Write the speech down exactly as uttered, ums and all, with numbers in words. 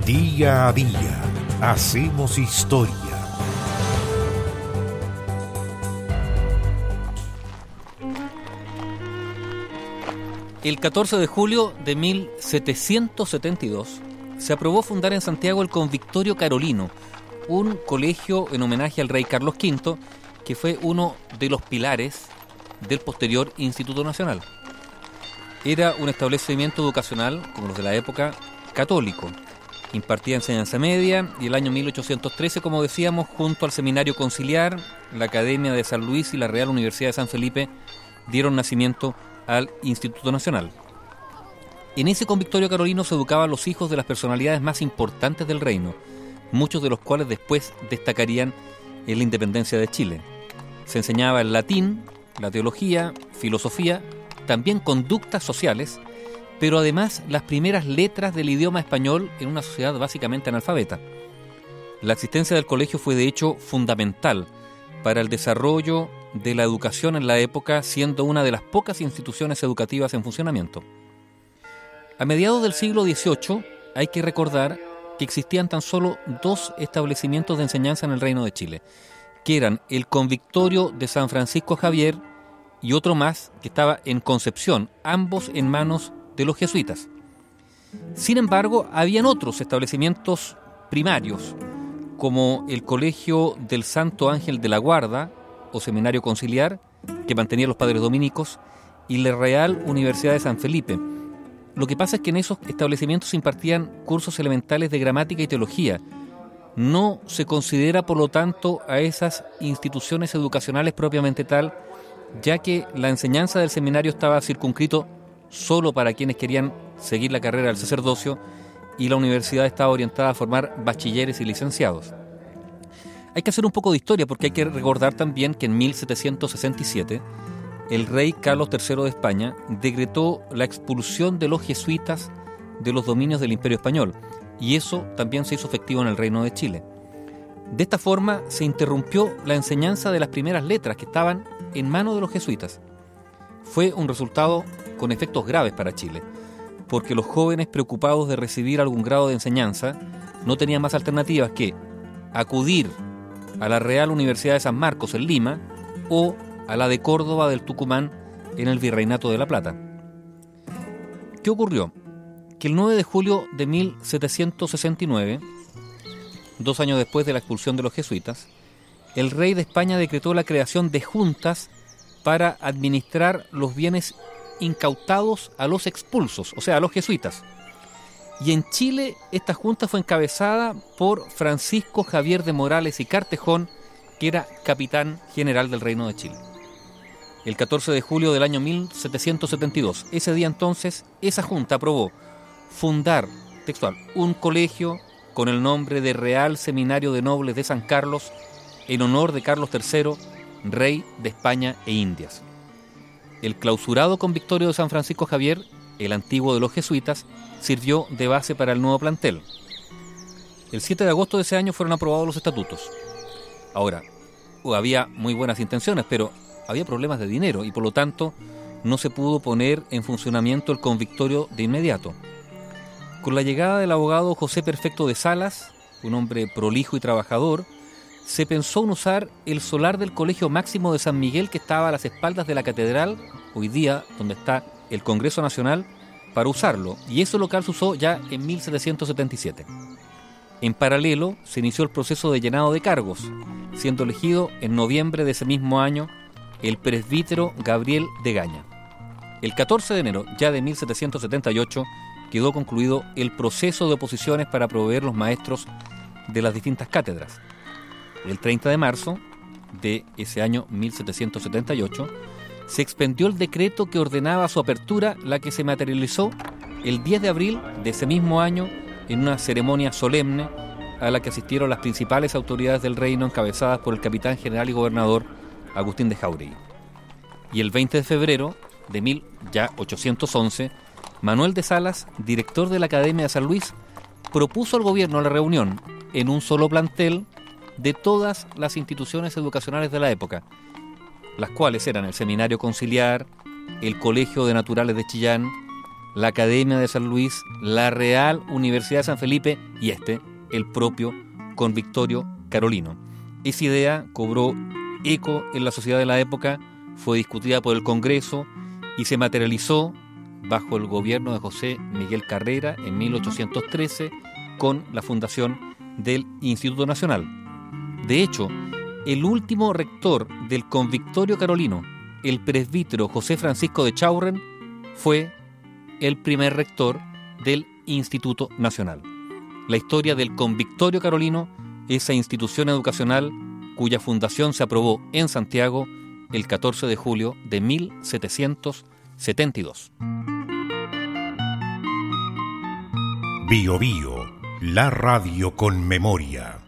Día a día hacemos historia. El catorce de julio de mil setecientos setenta y dos se aprobó fundar en Santiago el Convictorio Carolino, un colegio en homenaje al rey Carlos quinto, que fue uno de los pilares del posterior Instituto Nacional. Era un establecimiento educacional, como los de la época, católico. Impartía enseñanza media y el año mil ochocientos trece, como decíamos, junto al Seminario Conciliar, la Academia de San Luis y la Real Universidad de San Felipe dieron nacimiento al Instituto Nacional. En ese Convictorio Carolino se educaban los hijos de las personalidades más importantes del reino, muchos de los cuales después destacarían en la independencia de Chile. Se enseñaba el latín, la teología, filosofía, también conductas sociales, pero además las primeras letras del idioma español en una sociedad básicamente analfabeta. La existencia del colegio fue de hecho fundamental para el desarrollo de la educación en la época, siendo una de las pocas instituciones educativas en funcionamiento. A mediados del siglo dieciocho hay que recordar que existían tan solo dos establecimientos de enseñanza en el Reino de Chile, que eran el Convictorio de San Francisco Javier y otro más que estaba en Concepción, ambos en manos de los jesuitas. Sin embargo, habían otros establecimientos primarios, como el Colegio del Santo Ángel de la Guarda, o Seminario Conciliar, que mantenía los padres dominicos, y la Real Universidad de San Felipe. Lo que pasa es que en esos establecimientos se impartían cursos elementales de gramática y teología. No se considera, por lo tanto, a esas instituciones educacionales propiamente tal, ya que la enseñanza del seminario estaba circunscrito solo para quienes querían seguir la carrera del sacerdocio, y la universidad estaba orientada a formar bachilleres y licenciados. Hay que hacer un poco de historia porque hay que recordar también que en mil setecientos sesenta y siete el rey Carlos tercero de España decretó la expulsión de los jesuitas de los dominios del Imperio Español, y eso también se hizo efectivo en el Reino de Chile. De esta forma se interrumpió la enseñanza de las primeras letras que estaban en manos de los jesuitas. Fue un resultado con efectos graves para Chile, porque los jóvenes preocupados de recibir algún grado de enseñanza no tenían más alternativas que acudir a la Real Universidad de San Marcos en Lima o a la de Córdoba del Tucumán en el Virreinato de La Plata. ¿Qué ocurrió? Que el nueve de julio de mil setecientos sesenta y nueve, dos años después de la expulsión de los jesuitas, el rey de España decretó la creación de juntas para administrar los bienes incautados a los expulsos, o sea, a los jesuitas. Y en Chile esta junta fue encabezada por Francisco Javier de Morales y Cartejón, que era capitán general del Reino de Chile. El catorce de julio del año mil setecientos setenta y dos, ese día entonces, esa junta aprobó fundar, textual, un colegio con el nombre de Real Seminario de Nobles de San Carlos, en honor de Carlos tercero, rey de España e Indias. El clausurado Convictorio de San Francisco Javier, el antiguo de los jesuitas, sirvió de base para el nuevo plantel. El siete de agosto de ese año fueron aprobados los estatutos. Ahora, había muy buenas intenciones, pero había problemas de dinero y por lo tanto no se pudo poner en funcionamiento el Convictorio de inmediato. Con la llegada del abogado José Perfecto de Salas, un hombre prolijo y trabajador, se pensó en usar el solar del Colegio Máximo de San Miguel, que estaba a las espaldas de la catedral, hoy día donde está el Congreso Nacional, para usarlo, y ese local se usó ya en mil setecientos setenta y siete. En paralelo se inició el proceso de llenado de cargos, siendo elegido en noviembre de ese mismo año el presbítero Gabriel de Gaña. El catorce de enero ya de mil setecientos setenta y ocho quedó concluido el proceso de oposiciones para proveer los maestros de las distintas cátedras. El treinta de marzo de ese año mil setecientos setenta y ocho se expendió el decreto que ordenaba su apertura, la que se materializó el diez de abril de ese mismo año en una ceremonia solemne a la que asistieron las principales autoridades del reino, encabezadas por el capitán general y gobernador Agustín de Jáuregui. Y el veinte de febrero de mil ochocientos once, Manuel de Salas, director de la Academia de San Luis, propuso al gobierno la reunión en un solo plantel de todas las instituciones educacionales de la época, las cuales eran el Seminario Conciliar, el Colegio de Naturales de Chillán, la Academia de San Luis, la Real Universidad de San Felipe y este, el propio Convictorio Carolino. Esa idea cobró eco en la sociedad de la época, fue discutida por el Congreso y se materializó bajo el gobierno de José Miguel Carrera en mil ochocientos trece con la fundación del Instituto Nacional. De hecho, el último rector del Convictorio Carolino, el presbítero José Francisco de Chaurren, fue el primer rector del Instituto Nacional. La historia del Convictorio Carolino, esa institución educacional cuya fundación se aprobó en Santiago el catorce de julio de mil setecientos setenta y dos. Bio Bio, la radio con memoria.